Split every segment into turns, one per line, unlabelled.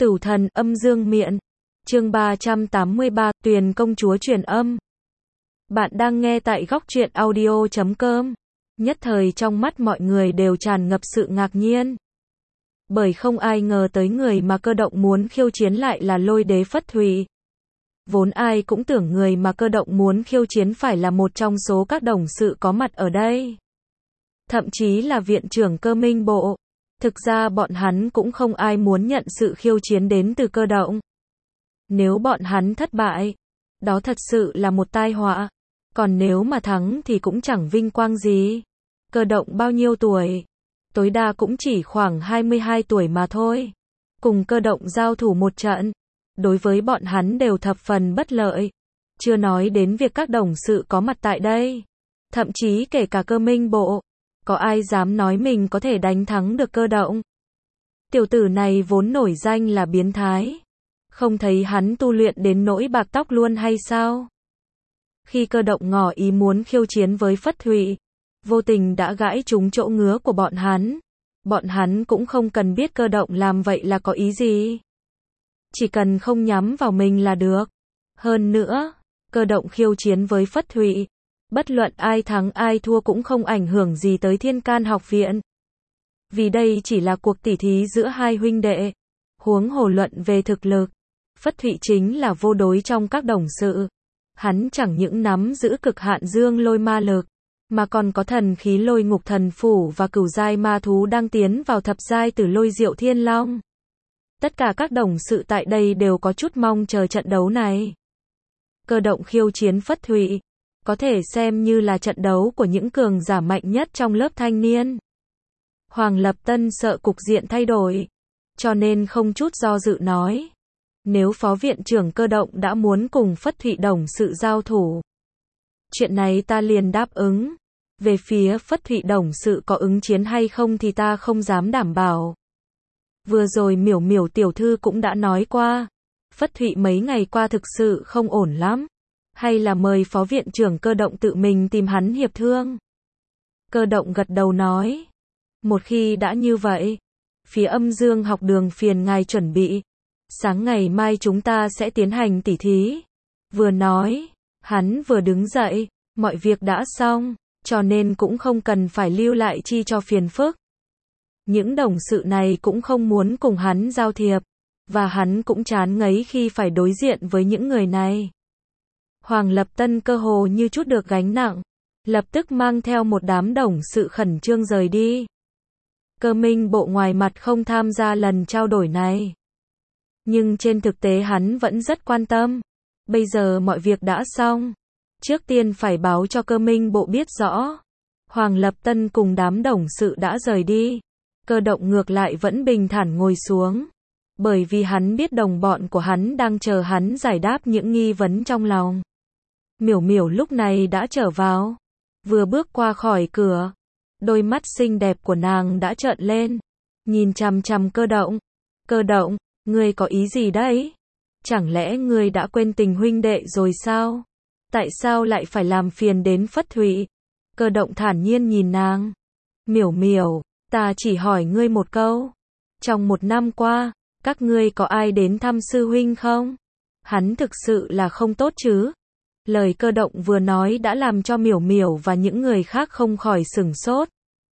Tử thần âm dương miện. Chương 383, Tuyền công chúa truyền âm. Bạn đang nghe tại góc truyện audio.com. Nhất thời trong mắt mọi người đều tràn ngập sự ngạc nhiên. Bởi không ai ngờ tới người mà Cơ Động muốn khiêu chiến lại là Lôi đế Phất Thụy. Vốn ai cũng tưởng người mà Cơ Động muốn khiêu chiến phải là một trong số các đồng sự có mặt ở đây. Thậm chí là viện trưởng Cơ Minh Bộ. Thực ra bọn hắn cũng không ai muốn nhận sự khiêu chiến đến từ Cơ Động. Nếu bọn hắn thất bại, đó thật sự là một tai họa. Còn nếu mà thắng thì cũng chẳng vinh quang gì. Cơ Động bao nhiêu tuổi? Tối đa cũng chỉ khoảng 22 tuổi mà thôi. Cùng Cơ Động giao thủ một trận, đối với bọn hắn đều thập phần bất lợi. Chưa nói đến việc các đồng sự có mặt tại đây. Thậm chí kể cả Cơ Minh Bộ. Có ai dám nói mình có thể đánh thắng được Cơ Động? Tiểu tử này vốn nổi danh là biến thái. Không thấy hắn tu luyện đến nỗi bạc tóc luôn hay sao? Khi Cơ Động ngỏ ý muốn khiêu chiến với Phất Thụy, vô tình đã gãi trúng chỗ ngứa của bọn hắn. Bọn hắn cũng không cần biết Cơ Động làm vậy là có ý gì. Chỉ cần không nhắm vào mình là được. Hơn nữa, Cơ Động khiêu chiến với Phất Thụy. Bất luận ai thắng ai thua cũng không ảnh hưởng gì tới Thiên Can học viện. Vì đây chỉ là cuộc tỉ thí giữa hai huynh đệ. Huống hồ luận về thực lực, Phất Thụy chính là vô đối trong các đồng sự. Hắn chẳng những nắm giữ cực hạn dương lôi ma lực, mà còn có thần khí Lôi Ngục Thần Phủ và cửu giai ma thú đang tiến vào thập giai Tử Lôi Diệu Thiên Long. Tất cả các đồng sự tại đây đều có chút mong chờ trận đấu này. Cơ Động khiêu chiến Phất Thụy, có thể xem như là trận đấu của những cường giả mạnh nhất trong lớp thanh niên. Hoàng Lập Tân sợ cục diện thay đổi, cho nên không chút do dự nói. Nếu phó viện trưởng Cơ Động đã muốn cùng Phất Thụy đồng sự giao thủ, chuyện này ta liền đáp ứng. Về phía Phất Thụy đồng sự có ứng chiến hay không thì ta không dám đảm bảo. Vừa rồi Miểu Miểu tiểu thư cũng đã nói qua, Phất Thụy mấy ngày qua thực sự không ổn lắm. Hay là mời phó viện trưởng Cơ Động tự mình tìm hắn hiệp thương. Cơ Động gật đầu nói. Một khi đã như vậy, phía âm dương học đường phiền ngài chuẩn bị. Sáng ngày mai chúng ta sẽ tiến hành tỉ thí. Vừa nói, hắn vừa đứng dậy, mọi việc đã xong, cho nên cũng không cần phải lưu lại chi cho phiền phức. Những đồng sự này cũng không muốn cùng hắn giao thiệp, và hắn cũng chán ngấy khi phải đối diện với những người này. Hoàng Lập Tân cơ hồ như chút được gánh nặng, lập tức mang theo một đám đồng sự khẩn trương rời đi. Cơ Minh Bộ ngoài mặt không tham gia lần trao đổi này, nhưng trên thực tế hắn vẫn rất quan tâm. Bây giờ mọi việc đã xong, trước tiên phải báo cho Cơ Minh Bộ biết rõ. Hoàng Lập Tân cùng đám đồng sự đã rời đi. Cơ Động ngược lại vẫn bình thản ngồi xuống, bởi vì hắn biết đồng bọn của hắn đang chờ hắn giải đáp những nghi vấn trong lòng. Miểu Miểu lúc này đã trở vào, vừa bước qua khỏi cửa, đôi mắt xinh đẹp của nàng đã trợn lên, nhìn chằm chằm Cơ Động. Cơ Động, ngươi có ý gì đấy? Chẳng lẽ ngươi đã quên tình huynh đệ rồi sao? Tại sao lại phải làm phiền đến Phất Thụy? Cơ Động thản nhiên nhìn nàng. Miểu Miểu, ta chỉ hỏi ngươi một câu. Trong một năm qua, các ngươi có ai đến thăm sư huynh không? Hắn thực sự là không tốt chứ? Lời Cơ Động vừa nói đã làm cho Miểu Miểu và những người khác không khỏi sửng sốt.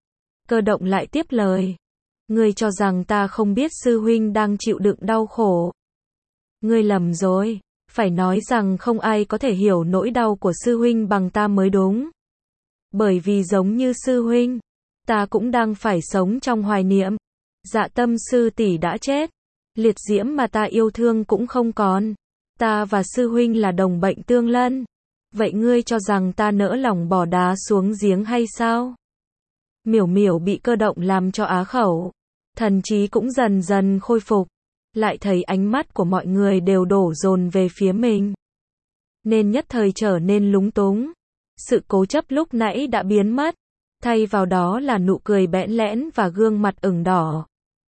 Cơ Động lại tiếp lời. Ngươi cho rằng ta không biết sư huynh đang chịu đựng đau khổ. Ngươi lầm rồi, phải nói rằng không ai có thể hiểu nỗi đau của sư huynh bằng ta mới đúng. Bởi vì giống như sư huynh, ta cũng đang phải sống trong hoài niệm. Dạ Tâm sư tỷ đã chết, liệt diễm mà ta yêu thương cũng không còn. Ta và sư huynh là đồng bệnh tương lân. Vậy ngươi cho rằng ta nỡ lòng bỏ đá xuống giếng hay sao? Miểu Miểu bị Cơ Động làm cho á khẩu. Thần trí cũng dần dần khôi phục. Lại thấy ánh mắt của mọi người đều đổ dồn về phía mình, nên nhất thời trở nên lúng túng. Sự cố chấp lúc nãy đã biến mất, thay vào đó là nụ cười bẽn lẽn và gương mặt ửng đỏ.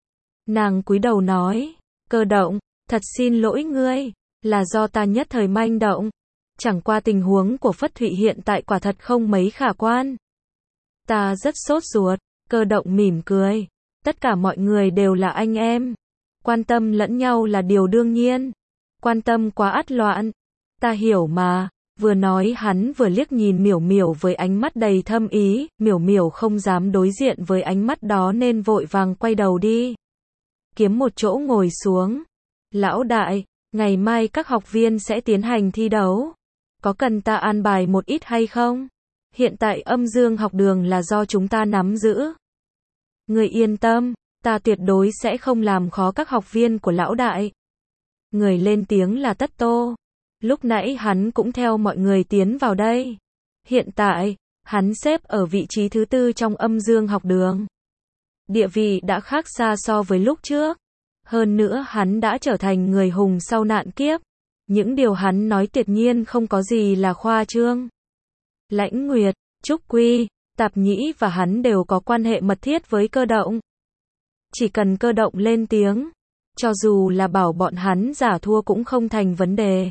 Nàng cúi đầu nói, Cơ Động, thật xin lỗi ngươi, là do ta nhất thời manh động. Chẳng qua tình huống của Phất Thụy hiện tại quả thật không mấy khả quan. Ta rất sốt ruột. Cơ Động mỉm cười. Tất cả mọi người đều là anh em. quan tâm lẫn nhau là điều đương nhiên. Quan tâm quá ắt loạn. Ta hiểu mà. Vừa nói hắn vừa liếc nhìn Miểu Miểu với ánh mắt đầy thâm ý, Miểu Miểu không dám đối diện với ánh mắt đó nên vội vàng quay đầu đi. Kiếm một chỗ ngồi xuống. Lão đại, ngày mai các học viên sẽ tiến hành thi đấu. Có cần ta an bài một ít hay không? Hiện tại âm dương học đường là do chúng ta nắm giữ. Người yên tâm, ta tuyệt đối sẽ không làm khó các học viên của lão đại. Người lên tiếng là Tất Tô. Lúc nãy hắn cũng theo mọi người tiến vào đây. Hiện tại, hắn xếp ở vị trí thứ 4 trong âm dương học đường. Địa vị đã khác xa so với lúc trước. Hơn nữa hắn đã trở thành người hùng sau nạn kiếp. Những điều hắn nói tuyệt nhiên không có gì là khoa trương. Lãnh Nguyệt, Trúc Quy, Tạp Nhĩ và hắn đều có quan hệ mật thiết với Cơ Động. Chỉ cần Cơ Động lên tiếng, cho dù là bảo bọn hắn giả thua cũng không thành vấn đề.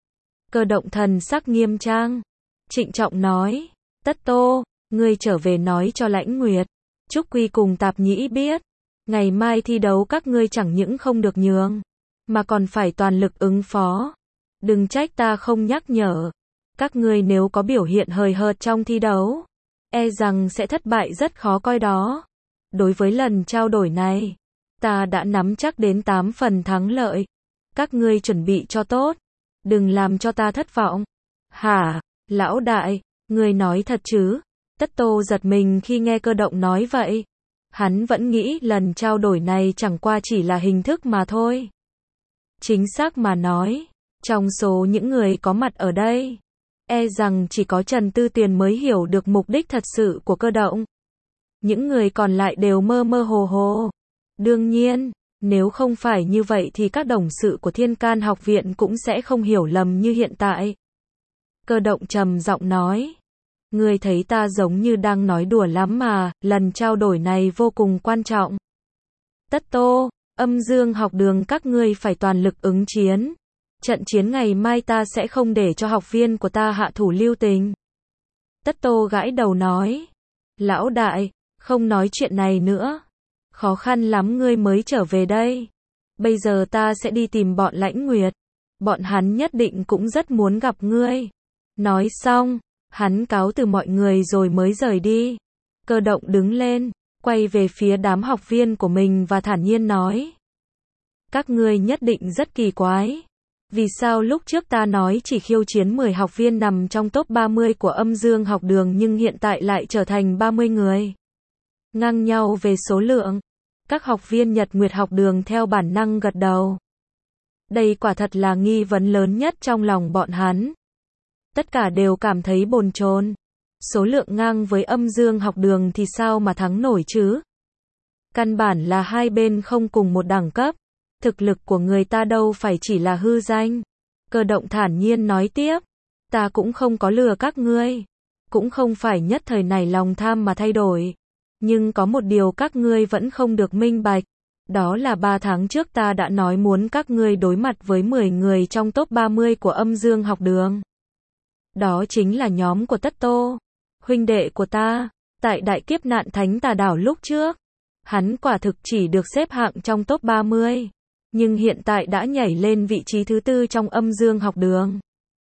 Cơ Động thần sắc nghiêm trang, trịnh trọng nói, Tất Tô, ngươi trở về nói cho Lãnh Nguyệt, Trúc Quy cùng Tạp Nhĩ biết, ngày mai thi đấu các ngươi chẳng những không được nhường, mà còn phải toàn lực ứng phó. Đừng trách ta không nhắc nhở. Các ngươi nếu có biểu hiện hời hợt trong thi đấu, e rằng sẽ thất bại rất khó coi đó. Đối với lần trao đổi này, ta đã nắm chắc đến 8 phần thắng lợi. Các ngươi chuẩn bị cho tốt, đừng làm cho ta thất vọng. Hả, lão đại, ngươi nói thật chứ? Tất Tô giật mình khi nghe Cơ Động nói vậy. Hắn vẫn nghĩ lần trao đổi này chẳng qua chỉ là hình thức mà thôi. Chính xác mà nói, trong số những người có mặt ở đây, e rằng chỉ có Trần Tư Tuyền mới hiểu được mục đích thật sự của Cơ Động. Những người còn lại đều mơ mơ hồ hồ. Đương nhiên, nếu không phải như vậy thì các đồng sự của Thiên Can học viện cũng sẽ không hiểu lầm như hiện tại. Cơ Động trầm giọng nói, ngươi thấy ta giống như đang nói đùa lắm mà, lần trao đổi này vô cùng quan trọng. Tất Tô, âm dương học đường các ngươi phải toàn lực ứng chiến. Trận chiến ngày mai ta sẽ không để cho học viên của ta hạ thủ lưu tình. Tất Tô gãi đầu nói, lão đại, không nói chuyện này nữa. Khó khăn lắm ngươi mới trở về đây. Bây giờ ta sẽ đi tìm bọn Lãnh Nguyệt. Bọn hắn nhất định cũng rất muốn gặp ngươi. Nói xong, hắn cáo từ mọi người rồi mới rời đi. Cơ Động đứng lên, quay về phía đám học viên của mình và thản nhiên nói, các ngươi nhất định rất kỳ quái. Vì sao lúc trước ta nói chỉ khiêu chiến 10 học viên nằm trong top 30 của âm dương học đường nhưng hiện tại lại trở thành 30 người? Ngang nhau về số lượng. Các học viên Nhật Nguyệt học đường theo bản năng gật đầu. Đây quả thật là nghi vấn lớn nhất trong lòng bọn hắn. Tất cả đều cảm thấy bồn chồn. Số lượng ngang với âm dương học đường thì sao mà thắng nổi chứ? Căn bản là hai bên không cùng một đẳng cấp. Thực lực của người ta đâu phải chỉ là hư danh. Cơ Động thản nhiên nói tiếp, ta cũng không có lừa các ngươi. Cũng không phải nhất thời này lòng tham mà thay đổi. Nhưng có một điều các ngươi vẫn không được minh bạch. Đó là 3 tháng trước ta đã nói muốn các ngươi đối mặt với 10 người trong top 30 của âm dương học đường. Đó chính là nhóm của Tất Tô, huynh đệ của ta, tại đại kiếp nạn Thánh Tà Đảo lúc trước. Hắn quả thực chỉ được xếp hạng trong top 30. Nhưng hiện tại đã nhảy lên vị trí thứ 4 trong âm dương học đường.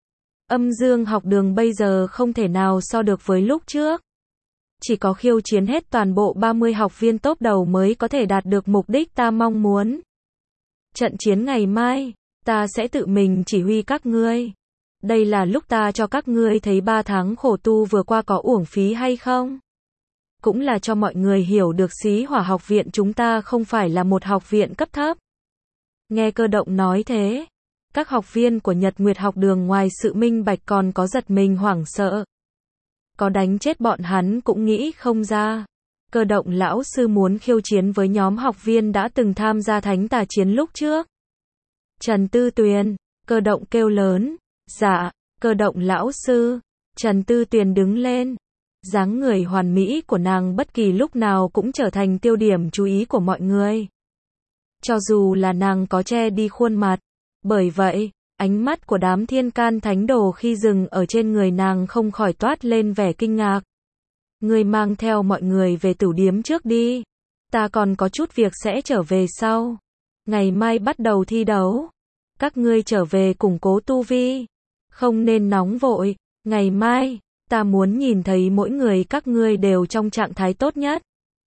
Âm dương học đường bây giờ không thể nào so được với lúc trước. Chỉ có khiêu chiến hết toàn bộ 30 học viên top đầu mới có thể đạt được mục đích ta mong muốn. Trận chiến ngày mai, ta sẽ tự mình chỉ huy các ngươi. Đây là lúc ta cho các ngươi thấy 3 tháng khổ tu vừa qua có uổng phí hay không? Cũng là cho mọi người hiểu được Xí Hỏa học viện chúng ta không phải là một học viện cấp thấp. Nghe Cơ Động nói thế, các học viên của Nhật Nguyệt học đường ngoài sự minh bạch còn có giật mình hoảng sợ. Có đánh chết bọn hắn cũng nghĩ không ra. Cơ Động lão sư muốn khiêu chiến với nhóm học viên đã từng tham gia Thánh Tà chiến lúc trước. Trần Tư Tuyền, Cơ Động kêu lớn, dạ, Cơ Động lão sư. Trần Tư Tuyền đứng lên. Dáng người hoàn mỹ của nàng bất kỳ lúc nào cũng trở thành tiêu điểm chú ý của mọi người. Cho dù là nàng có che đi khuôn mặt. Bởi vậy, ánh mắt của đám Thiên Can thánh đồ khi dừng ở trên người nàng không khỏi toát lên vẻ kinh ngạc. Ngươi mang theo mọi người về tửu điếm trước đi. Ta còn có chút việc sẽ trở về sau. ngày mai bắt đầu thi đấu. Các ngươi trở về củng cố tu vi. Không nên nóng vội, ngày mai, ta muốn nhìn thấy mỗi người các ngươi đều trong trạng thái tốt nhất.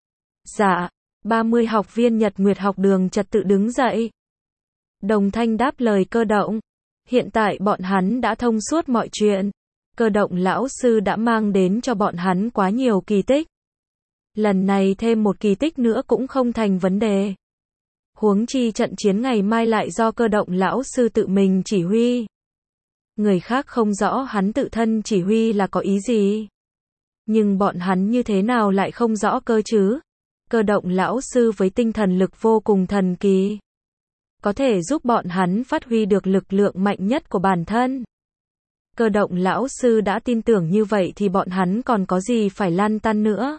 Dạ, 30 học viên Nhật Nguyệt học đường trật tự đứng dậy. Đồng thanh đáp lời Cơ Động. Hiện tại bọn hắn đã thông suốt mọi chuyện. Cơ Động lão sư đã mang đến cho bọn hắn quá nhiều kỳ tích. Lần này thêm một kỳ tích nữa cũng không thành vấn đề. Huống chi trận chiến ngày mai lại do Cơ Động lão sư tự mình chỉ huy. Người khác không rõ hắn tự thân chỉ huy là có ý gì. Nhưng bọn hắn như thế nào lại không rõ cơ chứ? Cơ Động lão sư với tinh thần lực vô cùng thần kỳ. Có thể giúp bọn hắn phát huy được lực lượng mạnh nhất của bản thân. Cơ Động lão sư đã tin tưởng như vậy thì bọn hắn còn có gì phải lăn tăn nữa.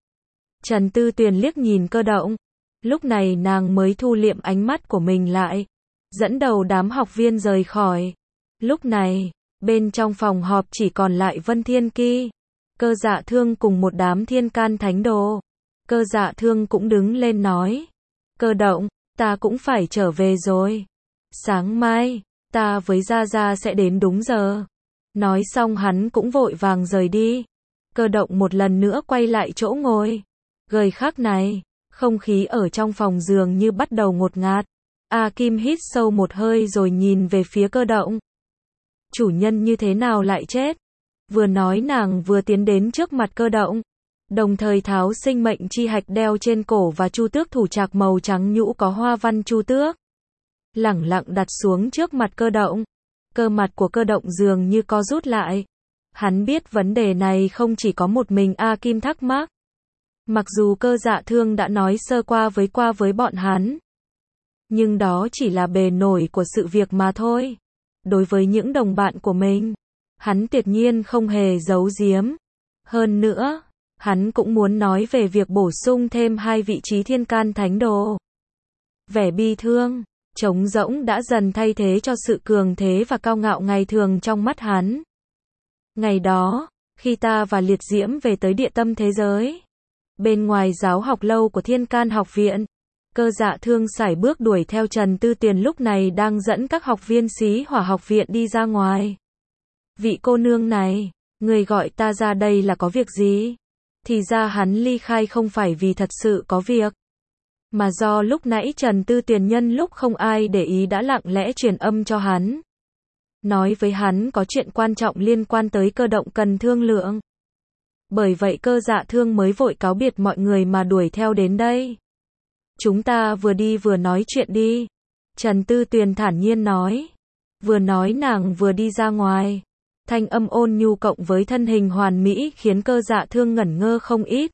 Trần Tư Tuyền liếc nhìn Cơ Động. Lúc này nàng mới thu liệm ánh mắt của mình lại. Dẫn đầu đám học viên rời khỏi. Lúc này, bên trong phòng họp chỉ còn lại Vân Thiên Ki, Cơ Dạ Thương cùng một đám thiên can thánh đồ. Cơ Dạ Thương cũng đứng lên nói. Cơ Động, ta cũng phải trở về rồi. Sáng mai, ta với Gia Gia sẽ đến đúng giờ. Nói xong hắn cũng vội vàng rời đi. Cơ Động một lần nữa quay lại chỗ ngồi. Gời khắc này, không khí ở trong phòng dường như bắt đầu ngột ngạt. A Kim hít sâu một hơi rồi nhìn về phía Cơ Động. Chủ nhân như thế nào lại chết? Vừa nói nàng vừa tiến đến trước mặt Cơ Động. Đồng thời tháo sinh mệnh chi hạch đeo trên cổ và chu tước thủ trạc màu trắng nhũ có hoa văn chu tước. Lẳng lặng đặt xuống trước mặt Cơ Động. Cơ mặt của Cơ Động dường như co rút lại. Hắn biết vấn đề này không chỉ có một mình A Kim thắc mắc. Mặc dù Cơ Dạ Thương đã nói sơ qua với bọn hắn. Nhưng đó chỉ là bề nổi của sự việc mà thôi. Đối với những đồng bạn của mình, hắn tuyệt nhiên không hề giấu giếm. Hơn nữa, hắn cũng muốn nói về việc bổ sung thêm 2 vị trí thiên can thánh đồ. Vẻ bi thương, trống rỗng đã dần thay thế cho sự cường thế và cao ngạo ngày thường trong mắt hắn. Ngày đó, khi ta và Liệt Diễm về tới địa tâm thế giới, bên ngoài giáo học lâu của Thiên Can học viện, Cơ Dạ Thương sải bước đuổi theo Trần Tư Tuyền lúc này đang dẫn các học viên Xí Hỏa học viện đi ra ngoài. Vị cô nương này, người gọi ta ra đây là có việc gì? Thì ra hắn ly khai không phải vì thật sự có việc, mà do lúc nãy Trần Tư Tuyền nhân lúc không ai để ý đã lặng lẽ truyền âm cho hắn. Nói với hắn có chuyện quan trọng liên quan tới Cơ Động cần thương lượng. Bởi vậy Cơ Dạ Thương mới vội cáo biệt mọi người mà đuổi theo đến đây. Chúng ta vừa đi vừa nói chuyện đi. Trần Tư Tuyền thản nhiên nói. Vừa nói nàng vừa đi ra ngoài. Thanh âm ôn nhu cộng với thân hình hoàn mỹ khiến Cơ Dạ Thương ngẩn ngơ không ít.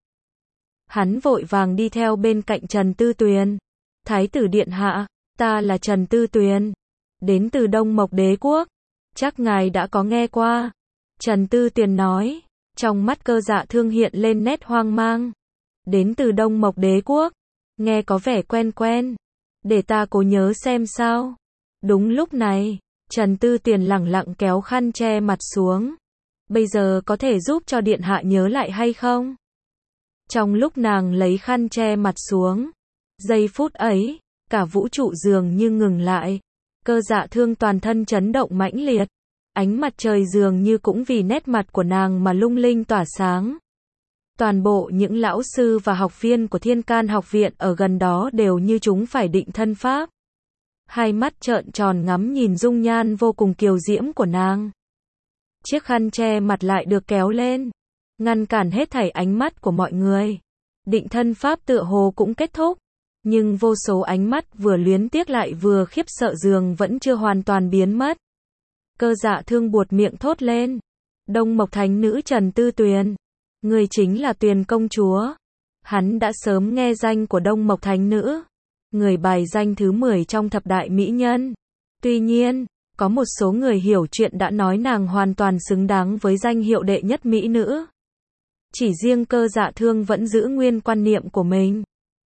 Hắn vội vàng đi theo bên cạnh Trần Tư Tuyền. Thái tử điện hạ, ta là Trần Tư Tuyền. Đến từ Đông Mộc Đế Quốc. Chắc ngài đã có nghe qua. Trần Tư Tuyền nói. Trong mắt Cơ Dạ Thương hiện lên nét hoang mang. Đến từ Đông Mộc Đế Quốc. Nghe có vẻ quen quen. Để ta cố nhớ xem sao. Đúng lúc này, Trần Tư Tuyền lẳng lặng kéo khăn che mặt xuống. Bây giờ có thể giúp cho điện hạ nhớ lại hay không? Trong lúc nàng lấy khăn che mặt xuống, giây phút ấy, cả vũ trụ dường như ngừng lại. Cơ Dạ Thương toàn thân chấn động mãnh liệt. Ánh mặt trời dường như cũng vì nét mặt của nàng mà lung linh tỏa sáng. Toàn bộ những lão sư và học viên của Thiên Can học viện ở gần đó đều như chúng phải định thân pháp. Hai mắt trợn tròn ngắm nhìn dung nhan vô cùng kiều diễm của nàng. Chiếc khăn che mặt lại được kéo lên, ngăn cản hết thảy ánh mắt của mọi người. Định thân pháp tựa hồ cũng kết thúc, nhưng vô số ánh mắt vừa luyến tiếc lại vừa khiếp sợ dường vẫn chưa hoàn toàn biến mất. Cơ Dạ Thương buột miệng thốt lên. Đông Mộc Thánh nữ Trần Tư Tuyền. Người chính là Tuyền công chúa. Hắn đã sớm nghe danh của Đông Mộc Thánh nữ. Người bài danh thứ 10 trong thập đại mỹ nhân. Tuy nhiên, có một số người hiểu chuyện đã nói nàng hoàn toàn xứng đáng với danh hiệu đệ nhất mỹ nữ. Chỉ riêng Cơ Dạ Thương vẫn giữ nguyên quan niệm của mình.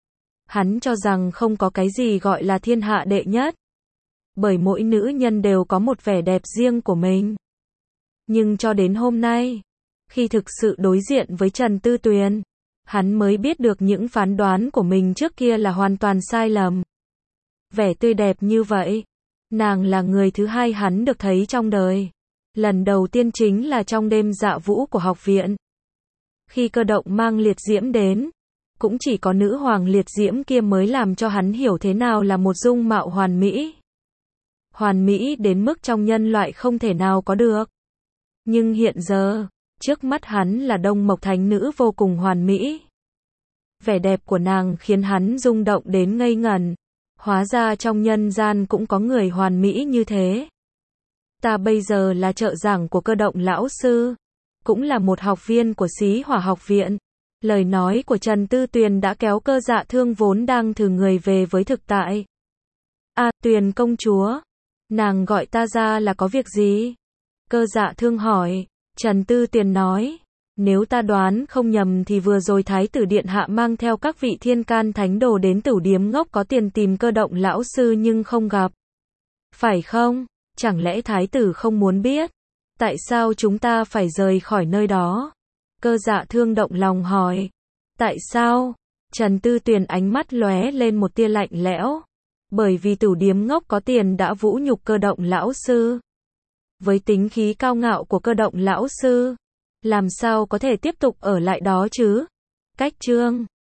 Hắn cho rằng không có cái gì gọi là thiên hạ đệ nhất. Bởi mỗi nữ nhân đều có một vẻ đẹp riêng của mình. Nhưng cho đến hôm nay, khi thực sự đối diện với Trần Tư Tuyền, hắn mới biết được những phán đoán của mình trước kia là hoàn toàn sai lầm. Vẻ tươi đẹp như vậy. Nàng là người thứ hai hắn được thấy trong đời. Lần đầu tiên chính là trong đêm dạ vũ của học viện. Khi Cơ Động mang liệt diễm đến, cũng chỉ có nữ hoàng liệt diễm kia mới làm cho hắn hiểu thế nào là một dung mạo hoàn mỹ. Hoàn mỹ đến mức trong nhân loại không thể nào có được. Nhưng hiện giờ, trước mắt hắn là Đông Mộc Thánh Nữ vô cùng hoàn mỹ. Vẻ đẹp của nàng khiến hắn rung động đến ngây ngẩn. Hóa ra trong nhân gian cũng có người hoàn mỹ như thế. Ta bây giờ là trợ giảng của Cơ Động lão sư, cũng là một học viên của Xí Hỏa học viện. Lời nói của Trần Tư Tuyền đã kéo Cơ Dạ Thương vốn đang thử người về với thực tại. Tuyền công chúa, nàng gọi ta ra là có việc gì? Cơ Dạ Thương hỏi. Trần Tư Tuyền nói, nếu ta đoán không nhầm thì vừa rồi Thái tử Điện Hạ mang theo các vị thiên can thánh đồ đến Tửu Điếm Ngốc có tiền tìm Cơ Động lão sư nhưng không gặp. Phải không? Chẳng lẽ Thái tử không muốn biết? Tại sao chúng ta phải rời khỏi nơi đó? Cơ Dạ Thương động lòng hỏi. Tại sao? Trần Tư Tuyền ánh mắt lóe lên một tia lạnh lẽo. Bởi vì Tửu Điếm Ngốc có tiền đã vũ nhục Cơ Động lão sư. Với tính khí cao ngạo của Cơ Động lão sư, làm sao có thể tiếp tục ở lại đó chứ? Cách chương